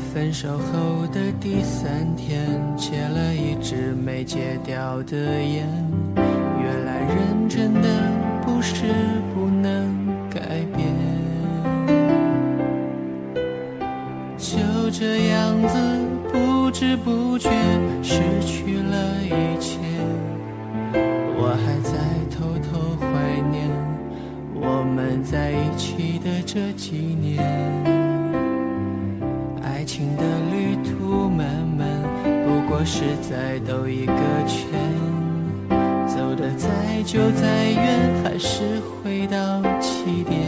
分手后的第3天，戒了一支没戒掉的烟。原来人真的不是不能改变，就这样子不知不觉失去了一切。我还在偷偷怀念我们在一起的这几年。爱情的旅途漫漫，不过是在兜一个圈，走得再久再远，还是回到起点。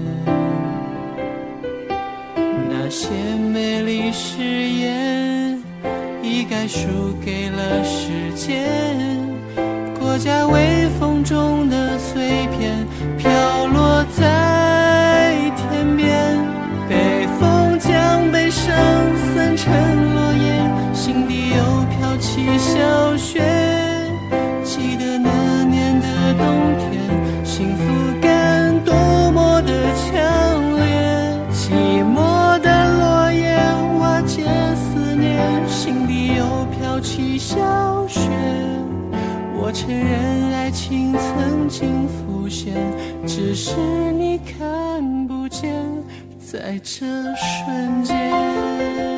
那些美丽誓言一概输给了时间，国家微风中的碎片飘落在天边，北风将悲伤散成落叶，心底又飘起小雪。记得那年的冬天，幸福感多么的强烈，寂寞的落叶瓦解思念，心底又飘起小雪。我承认爱情曾经浮现，只是你看不见，在这瞬间。